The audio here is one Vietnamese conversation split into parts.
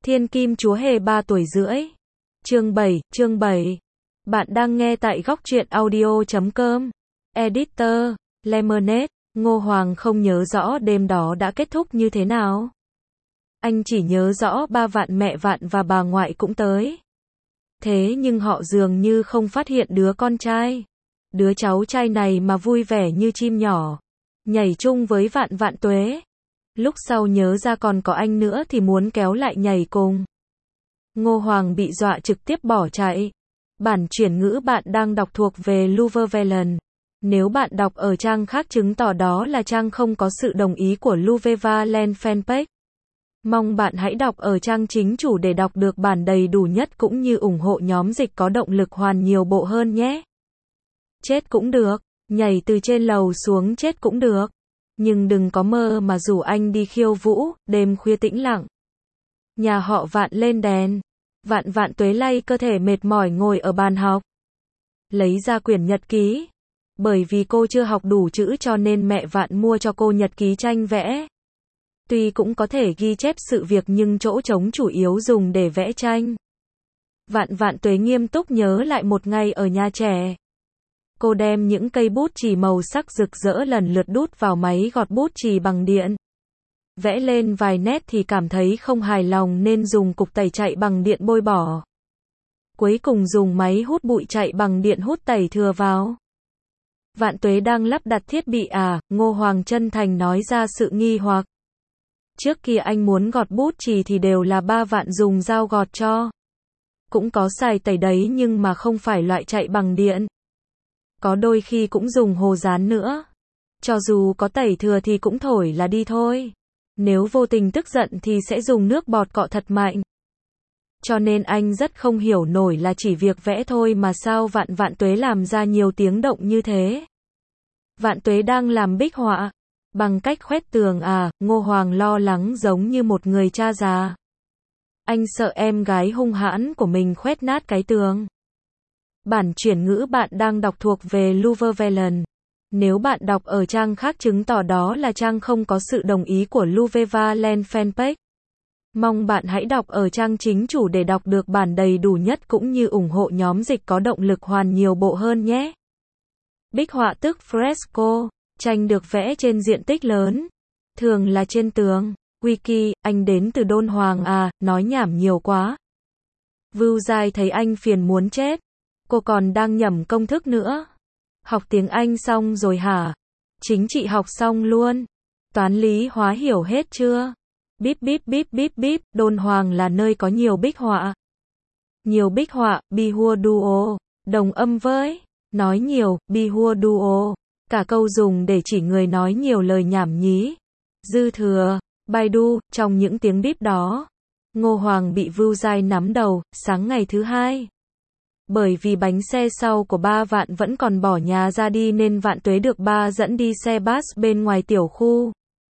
Thiên Kim Chúa Hề 3 tuổi rưỡi. Chương 7. Bạn đang nghe tại góc truyện audio.com. Editor, Lemonade. Ngô Hoàng không nhớ rõ đêm đó đã kết thúc như thế nào. Anh chỉ nhớ rõ ba Vạn, mẹ Vạn và bà ngoại cũng tới. Thế nhưng họ dường như không phát hiện đứa con trai. Đứa cháu trai này mà vui vẻ như chim nhỏ. Nhảy chung với Vạn Vạn Tuế. Lúc sau nhớ ra còn có anh nữa thì muốn kéo lại nhảy cùng. Ngô Hoàng bị dọa trực tiếp bỏ chạy. Bản chuyển ngữ bạn đang đọc thuộc về Luvevelen. Nếu bạn đọc ở trang khác chứng tỏ đó là trang không có sự đồng ý của Luvevelen fanpage. Mong bạn hãy đọc ở trang chính chủ để đọc được bản đầy đủ nhất cũng như ủng hộ nhóm dịch có động lực hoàn nhiều bộ hơn nhé. Chết cũng được, nhảy từ trên lầu xuống chết cũng được. Nhưng đừng có mơ mà rủ anh đi khiêu vũ, đêm khuya tĩnh lặng. Nhà họ Vạn lên đèn. Vạn Vạn Tuế lay cơ thể mệt mỏi ngồi ở bàn học. Lấy ra quyển nhật ký. Bởi vì cô chưa học đủ chữ cho nên mẹ Vạn mua cho cô nhật ký tranh vẽ. Tuy cũng có thể ghi chép sự việc nhưng chỗ trống chủ yếu dùng để vẽ tranh. Vạn Vạn Tuế nghiêm túc nhớ lại một ngày ở nhà trẻ. Cô đem những cây bút chì màu sắc rực rỡ lần lượt đút vào máy gọt bút chì bằng điện. Vẽ lên vài nét thì cảm thấy không hài lòng nên dùng cục tẩy chạy bằng điện bôi bỏ. Cuối cùng dùng máy hút bụi chạy bằng điện hút tẩy thừa vào. Vạn Tuế đang lắp đặt thiết bị à? Ngô Hoàng chân thành nói ra sự nghi hoặc. Trước kia anh muốn gọt bút chì thì đều là ba Vạn dùng dao gọt cho. Cũng có xài tẩy đấy nhưng mà không phải loại chạy bằng điện. Có đôi khi cũng dùng hồ dán nữa. Cho dù có tẩy thừa thì cũng thổi là đi thôi. Nếu vô tình tức giận thì sẽ dùng nước bọt cọ thật mạnh. Cho nên anh rất không hiểu nổi là chỉ việc vẽ thôi mà sao Vạn Vạn Tuế làm ra nhiều tiếng động như thế. Vạn Tuế đang làm bích họa. Bằng cách khoét tường à? Ngô Hoàng lo lắng giống như một người cha già. Anh sợ em gái hung hãn của mình khoét nát cái tường. Bản chuyển ngữ bạn đang đọc thuộc về Luvevelen. Nếu bạn đọc ở trang khác chứng tỏ đó là trang không có sự đồng ý của Luvevelen fanpage. Mong bạn hãy đọc ở trang chính chủ để đọc được bản đầy đủ nhất cũng như ủng hộ nhóm dịch có động lực hoàn nhiều bộ hơn nhé. Bích họa tức fresco, tranh được vẽ trên diện tích lớn. Thường là trên tường. Wiki, anh đến từ Đôn Hoàng à? Nói nhảm nhiều quá. Vưu Giai thấy anh phiền muốn chết. Cô còn đang nhẩm công thức nữa. Học tiếng Anh xong rồi hả? Chính trị học xong luôn. Toán lý hóa hiểu hết chưa? Bíp bíp bíp bíp bíp, Đôn Hoàng là nơi có nhiều bích họa. Nhiều bích họa, bihua duo, đồng âm với, nói nhiều, bihua duo. Cả câu dùng để chỉ người nói nhiều lời nhảm nhí. Dư thừa, Baidu, trong những tiếng bíp đó. Ngô Hoàng bị Vưu Giai nắm đầu, sáng ngày thứ hai. Bởi vì bánh xe sau của ba Vạn vẫn còn bỏ nhà ra đi nên Vạn Tuế được ba dẫn đi xe bus bên ngoài tiểu khu.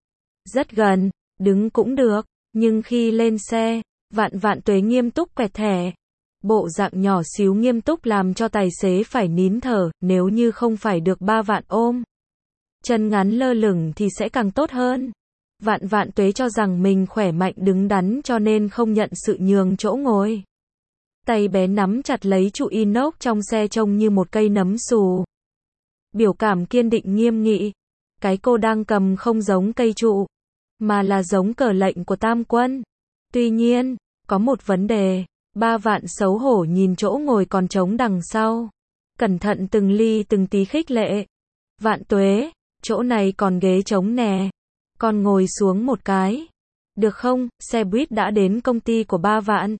Rất gần, đứng cũng được, nhưng khi lên xe, Vạn Tuế nghiêm túc quẹt thẻ. Bộ dạng nhỏ xíu nghiêm túc làm cho tài xế phải nín thở, nếu như không phải được ba Vạn ôm. Chân ngắn lơ lửng thì sẽ càng tốt hơn. Vạn Tuế cho rằng mình khỏe mạnh đứng đắn cho nên không nhận sự nhường chỗ ngồi. Tay bé nắm chặt lấy trụ inox trong xe trông như một cây nấm xù. Biểu cảm kiên định nghiêm nghị. Cái cô đang cầm không giống cây trụ, mà là giống cờ lệnh của Tam Quân. Tuy nhiên, có một vấn đề. Ba Vạn xấu hổ nhìn chỗ ngồi còn trống đằng sau. Cẩn thận từng ly từng tí khích lệ. Vạn Tuế, chỗ này còn ghế trống nè. Con ngồi xuống một cái. Được không? Xe buýt đã đến công ty của ba Vạn.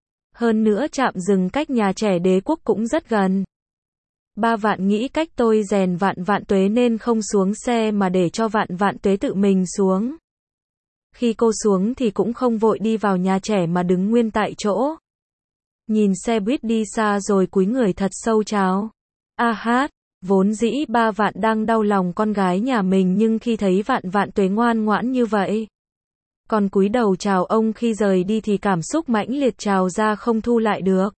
Hơn nữa trạm dừng cách nhà trẻ Đế Quốc cũng rất gần. Ba Vạn nghĩ cách tôi rèn Vạn Tuế nên không xuống xe mà để cho Vạn Tuế tự mình xuống. Khi cô xuống thì cũng không vội đi vào nhà trẻ mà đứng nguyên tại chỗ. Nhìn xe buýt đi xa rồi cúi người thật sâu chào. A hát, vốn dĩ ba Vạn đang đau lòng con gái nhà mình nhưng khi thấy Vạn Tuế ngoan ngoãn như vậy. Còn cúi đầu chào ông khi rời đi thì cảm xúc mãnh liệt trào ra không thu lại được.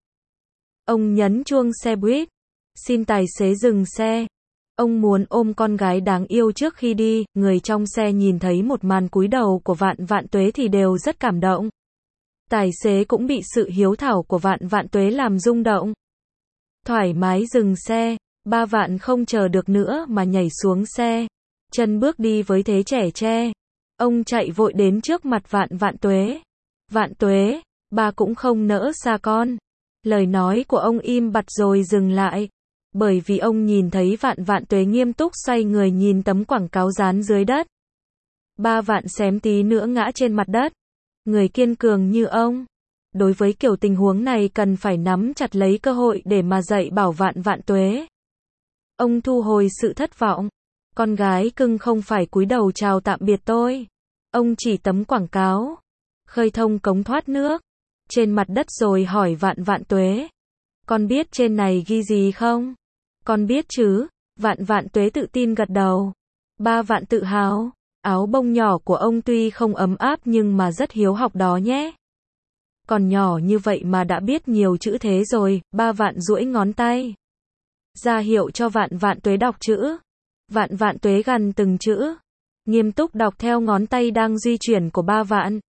Ông nhấn chuông xe buýt. Xin tài xế dừng xe. Ông muốn ôm con gái đáng yêu trước khi đi. Người trong xe nhìn thấy một màn cúi đầu của Vạn Tuế thì đều rất cảm động. Tài xế cũng bị sự hiếu thảo của Vạn Vạn Tuế làm rung động. Thoải mái dừng xe, Ba Vạn không chờ được nữa mà nhảy xuống xe. Chân bước đi với thế trẻ tre. Ông chạy vội đến trước mặt Vạn Vạn Tuế. Vạn Tuế, ba cũng không nỡ xa con. Lời nói của ông im bặt rồi dừng lại. Bởi vì ông nhìn thấy Vạn Vạn Tuế nghiêm túc xoay người nhìn tấm quảng cáo dán dưới đất. Ba Vạn xém tí nữa ngã trên mặt đất. Người kiên cường như ông, đối với kiểu tình huống này cần phải nắm chặt lấy cơ hội để mà dạy bảo Vạn Vạn Tuế. Ông thu hồi sự thất vọng. Con gái cưng không phải cúi đầu chào tạm biệt tôi. Ông chỉ tấm quảng cáo. Khơi thông cống thoát nước. Trên mặt đất rồi hỏi Vạn Vạn Tuế. Con biết trên này ghi gì không? Con biết chứ. Vạn Vạn Tuế tự tin gật đầu. Ba Vạn tự hào. Áo bông nhỏ của ông tuy không ấm áp nhưng mà rất hiếu học đó nhé. Còn nhỏ như vậy mà đã biết nhiều chữ thế rồi. Ba Vạn duỗi ngón tay ra hiệu cho Vạn Vạn Tuế đọc chữ. Vạn Vạn Tuế gằn từng chữ, nghiêm túc đọc theo ngón tay đang di chuyển của Ba Vạn.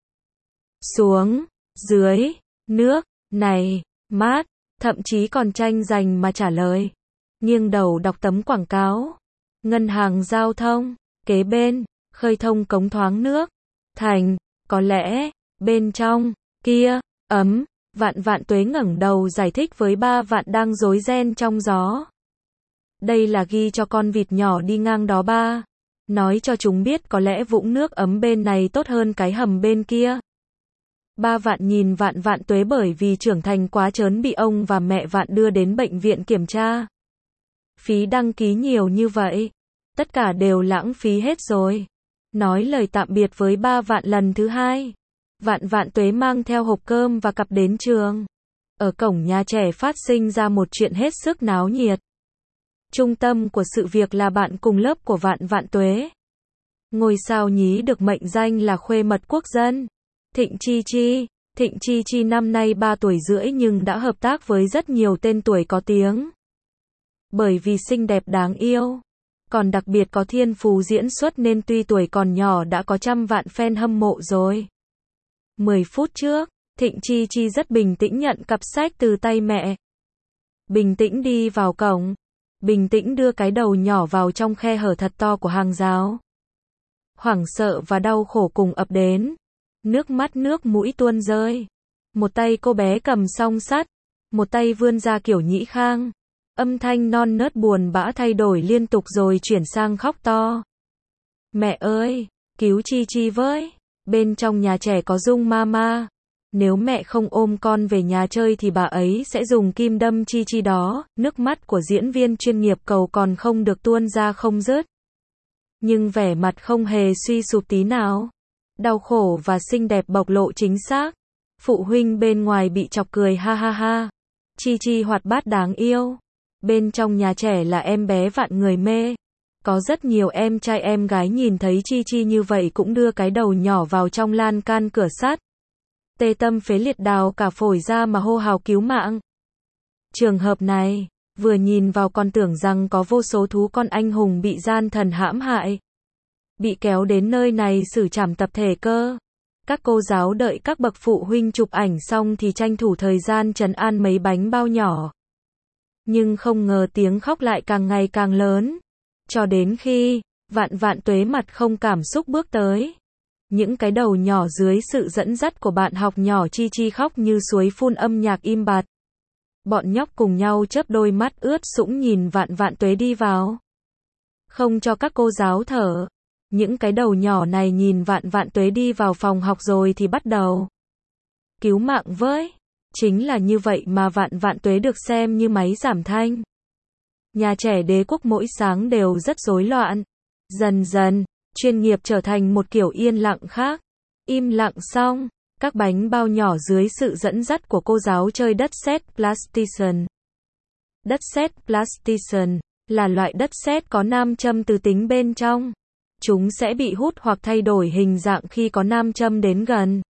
Xuống, dưới, nước, này, mát, thậm chí còn tranh giành mà trả lời. Nghiêng đầu đọc tấm quảng cáo. Ngân hàng giao thông, kế bên, khơi thông cống thoáng nước. Thành, có lẽ, bên trong, kia, ấm. Vạn Vạn Tuế ngẩng đầu giải thích với Ba Vạn đang rối ren trong gió. Đây là ghi cho con vịt nhỏ đi ngang đó ba. Nói cho chúng biết có lẽ vũng nước ấm bên này tốt hơn cái hầm bên kia. Ba Vạn nhìn Vạn Vạn Tuế bởi vì trưởng thành quá trớn bị ông và mẹ Vạn đưa đến bệnh viện kiểm tra. Phí đăng ký nhiều như vậy. Tất cả đều lãng phí hết rồi. Nói lời tạm biệt với Ba Vạn lần thứ hai. Vạn Vạn Tuế mang theo hộp cơm và cặp đến trường. Ở cổng nhà trẻ phát sinh ra một chuyện hết sức náo nhiệt. Trung tâm của sự việc là bạn cùng lớp của Vạn Vạn Tuế. Ngôi sao nhí được mệnh danh là khuê mật quốc dân. Thịnh Chi Chi. Thịnh Chi Chi năm nay 3 tuổi rưỡi nhưng đã hợp tác với rất nhiều tên tuổi có tiếng. Bởi vì xinh đẹp đáng yêu. Còn đặc biệt có thiên phú diễn xuất nên tuy tuổi còn nhỏ đã có trăm vạn fan hâm mộ rồi. 10 phút trước, Thịnh Chi Chi rất bình tĩnh nhận cặp sách từ tay mẹ. Bình tĩnh đi vào cổng. Bình tĩnh đưa cái đầu nhỏ vào trong khe hở thật to của hàng rào. Hoảng sợ và đau khổ cùng ập đến. Nước mắt nước mũi tuôn rơi. Một tay cô bé cầm song sắt. Một tay vươn ra kiểu nhĩ khang. Âm thanh non nớt buồn bã thay đổi liên tục rồi chuyển sang khóc to. Mẹ ơi, cứu Chi Chi với. Bên trong nhà trẻ có Dung Mama. Nếu mẹ không ôm con về nhà chơi thì bà ấy sẽ dùng kim đâm Chi Chi đó. Nước mắt của diễn viên chuyên nghiệp cầu còn không được tuôn ra không dứt. Nhưng vẻ mặt không hề suy sụp tí nào. Đau khổ và xinh đẹp bộc lộ chính xác. Phụ huynh bên ngoài bị chọc cười ha ha ha. Chi Chi hoạt bát đáng yêu. Bên trong nhà trẻ là em bé vạn người mê. Có rất nhiều em trai em gái nhìn thấy Chi Chi như vậy cũng đưa cái đầu nhỏ vào trong lan can cửa sắt. Tê tâm phế liệt đào cả phổi ra mà hô hào cứu mạng. Trường hợp này, vừa nhìn vào còn tưởng rằng có vô số thú con anh hùng bị gian thần hãm hại. Bị kéo đến nơi này xử trảm tập thể cơ. Các cô giáo đợi các bậc phụ huynh chụp ảnh xong thì tranh thủ thời gian trấn an mấy bánh bao nhỏ. Nhưng không ngờ tiếng khóc lại càng ngày càng lớn. Cho đến khi, Vạn Vạn Tuế mặt không cảm xúc bước tới. Những cái đầu nhỏ dưới sự dẫn dắt của bạn học nhỏ Chi Chi khóc như suối phun âm nhạc im bặt. Bọn nhóc cùng nhau chớp đôi mắt ướt sũng nhìn Vạn Vạn Tuế đi vào. Không cho các cô giáo thở. Những cái đầu nhỏ này nhìn Vạn Vạn Tuế đi vào phòng học rồi thì bắt đầu cứu mạng với. Chính là như vậy mà Vạn Vạn Tuế được xem như máy giảm thanh. Nhà trẻ Đế Quốc mỗi sáng đều rất rối loạn. Dần dần, chuyên nghiệp trở thành một kiểu yên lặng khác. Im lặng xong, các bánh bao nhỏ dưới sự dẫn dắt của cô giáo chơi đất sét Plasticien. Đất sét Plasticien là loại đất sét có nam châm từ tính bên trong. Chúng sẽ bị hút hoặc thay đổi hình dạng khi có nam châm đến gần.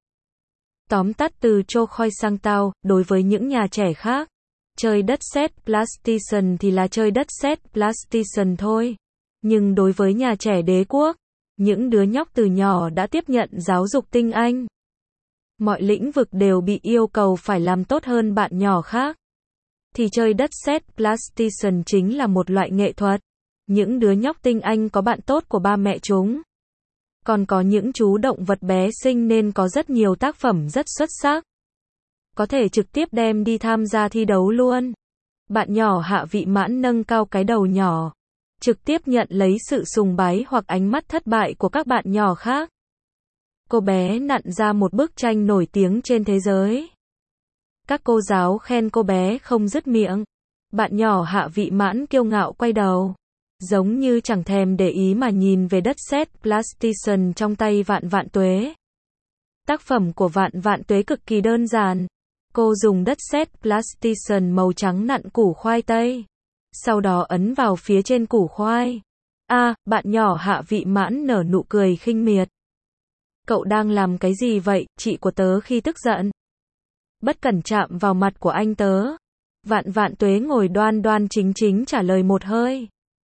Tóm tắt từ Cho Khoi Sang Tao, đối với những nhà trẻ khác, chơi đất sét Plasticien thì là chơi đất sét Plasticien thôi. Nhưng đối với nhà trẻ Đế Quốc, những đứa nhóc từ nhỏ đã tiếp nhận giáo dục tinh anh. Mọi lĩnh vực đều bị yêu cầu phải làm tốt hơn bạn nhỏ khác. Thì chơi đất sét PlayStation chính là một loại nghệ thuật. Những đứa nhóc tinh anh có bạn tốt của ba mẹ chúng. Còn có những chú động vật bé xinh nên có rất nhiều tác phẩm rất xuất sắc. Có thể trực tiếp đem đi tham gia thi đấu luôn. Bạn nhỏ Hạ Vị Mãn nâng cao cái đầu nhỏ. Trực tiếp nhận lấy sự sùng bái hoặc ánh mắt thất bại của các bạn nhỏ khác. Cô bé nặn ra một bức tranh nổi tiếng trên thế giới. Các cô giáo khen cô bé không dứt miệng. Bạn nhỏ Hạ Vị Mãn kiêu ngạo quay đầu. Giống như chẳng thèm để ý mà nhìn về đất sét PlayStation trong tay Vạn Vạn Tuế. Tác phẩm của Vạn Vạn Tuế cực kỳ đơn giản. Cô dùng đất sét PlayStation màu trắng nặn củ khoai tây. Sau đó ấn vào phía trên củ khoai. Bạn nhỏ Hạ Vị Mãn nở nụ cười khinh miệt. Cậu đang làm cái gì vậy, chị của tớ khi tức giận? Bất cẩn chạm vào mặt của anh tớ. Vạn Vạn Tuế ngồi đoan đoan chính chính trả lời một hơi.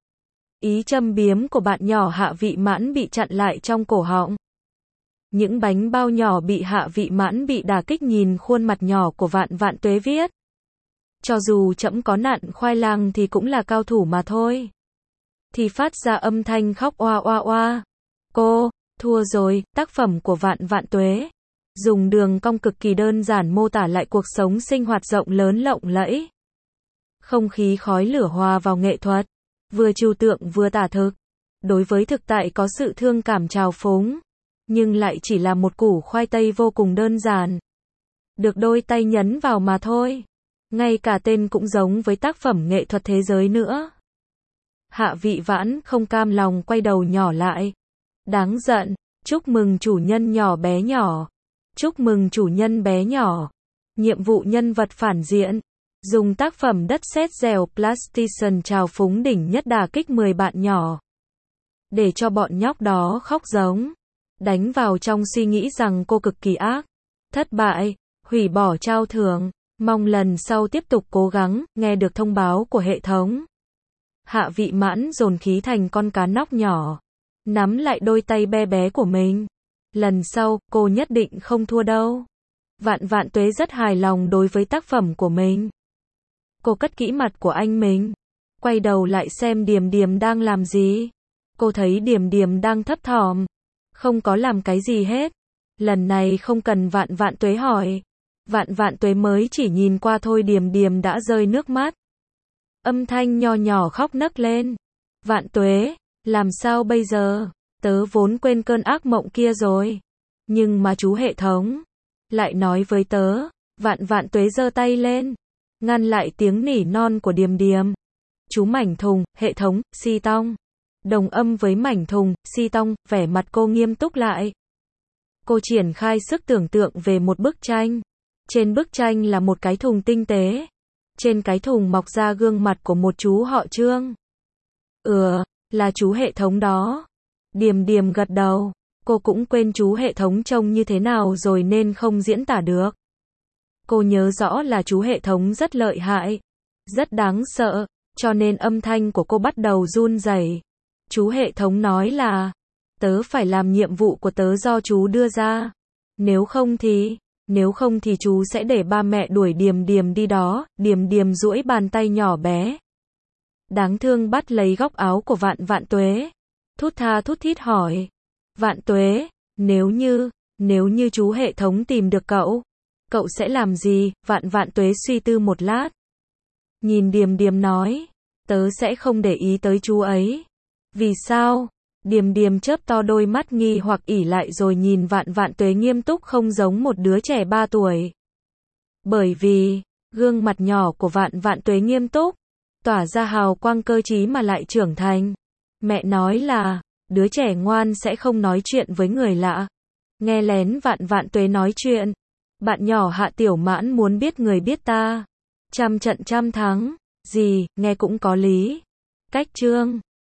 Ý châm biếm của bạn nhỏ Hạ Vị Mãn bị chặn lại trong cổ họng. Những bánh bao nhỏ bị Hạ Vị Mãn bị đả kích nhìn khuôn mặt nhỏ của Vạn Vạn Tuế viết. Cho dù trẫm có nặn khoai lang thì cũng là cao thủ mà thôi. Thì phát ra âm thanh khóc oa oa oa. Cô, thua rồi, tác phẩm của Vạn Vạn Tuế. Dùng đường cong cực kỳ đơn giản mô tả lại cuộc sống sinh hoạt rộng lớn lộng lẫy. Không khí khói lửa hòa vào nghệ thuật. Vừa trừu tượng vừa tả thực. Đối với thực tại có sự thương cảm trào phúng. Nhưng lại chỉ là một củ khoai tây vô cùng đơn giản. Được đôi tay nhấn vào mà thôi. Ngay cả tên cũng giống với tác phẩm nghệ thuật thế giới nữa. Hạ Vị Vãn không cam lòng quay đầu nhỏ lại. Đáng giận, chúc mừng chủ nhân nhỏ bé nhỏ. Chúc mừng chủ nhân bé nhỏ. Nhiệm vụ nhân vật phản diện. Dùng tác phẩm đất sét dẻo PlayStation trào phúng đỉnh nhất đả kích 10 bạn nhỏ. Để cho bọn nhóc đó khóc giống. Đánh vào trong suy nghĩ rằng cô cực kỳ ác. Thất bại, hủy bỏ trao thưởng. Mong lần sau tiếp tục cố gắng, nghe được thông báo của hệ thống. Hạ Vị Mãn dồn khí thành con cá nóc nhỏ. Nắm lại đôi tay bé bé của mình. Lần sau, cô nhất định không thua đâu. Vạn Vạn Tuế rất hài lòng đối với tác phẩm của mình. Cô cất kỹ mặt của anh mình. Quay đầu lại xem Điềm Điềm đang làm gì. Cô thấy Điềm Điềm đang thấp thỏm. Không có làm cái gì hết. Lần này không cần Vạn Vạn Tuế hỏi. Vạn Vạn Tuế mới chỉ nhìn qua thôi Điềm Điềm đã rơi nước mắt. Âm thanh nho nhỏ khóc nấc lên. Vạn Tuế, làm sao bây giờ? Tớ vốn quên cơn ác mộng kia rồi. Nhưng mà chú hệ thống lại nói với tớ. Vạn Vạn Tuế giơ tay lên. Ngăn lại tiếng nỉ non của Điềm Điềm. Chú Mảnh Thùng, hệ thống, Si Tong. Đồng âm với Mảnh Thùng, Si Tong, vẻ mặt cô nghiêm túc lại. Cô triển khai sức tưởng tượng về một bức tranh. Trên bức tranh là một cái thùng tinh tế. Trên cái thùng mọc ra gương mặt của một chú họ Trương. Là chú hệ thống đó. Điềm Điềm gật đầu. Cô cũng quên chú hệ thống trông như thế nào rồi nên không diễn tả được. Cô nhớ rõ là chú hệ thống rất lợi hại. Rất đáng sợ. Cho nên âm thanh của cô bắt đầu run rẩy. Chú hệ thống nói là. Tớ phải làm nhiệm vụ của tớ do chú đưa ra. Nếu không thì chú sẽ để ba mẹ đuổi Điềm Điềm đi đó. Điềm Điềm duỗi bàn tay nhỏ bé. Đáng thương bắt lấy góc áo của Vạn Vạn Tuế. Thút tha thút thít hỏi. Vạn Tuế, nếu như chú hệ thống tìm được cậu sẽ làm gì? Vạn Vạn Tuế suy tư một lát. Nhìn Điềm Điềm nói. Tớ sẽ không để ý tới chú ấy. Vì sao? Điềm Điềm chớp to đôi mắt nghi hoặc ỉ lại rồi nhìn Vạn Vạn Tuế nghiêm túc không giống một đứa trẻ 3 tuổi. Bởi vì, gương mặt nhỏ của Vạn Vạn Tuế nghiêm túc, tỏa ra hào quang cơ trí mà lại trưởng thành. Mẹ nói là, đứa trẻ ngoan sẽ không nói chuyện với người lạ. Nghe lén Vạn Vạn Tuế nói chuyện. Bạn nhỏ Hạ Tiểu Mãn muốn biết người biết ta. Trăm trận trăm thắng. Gì, nghe cũng có lý. Cách chương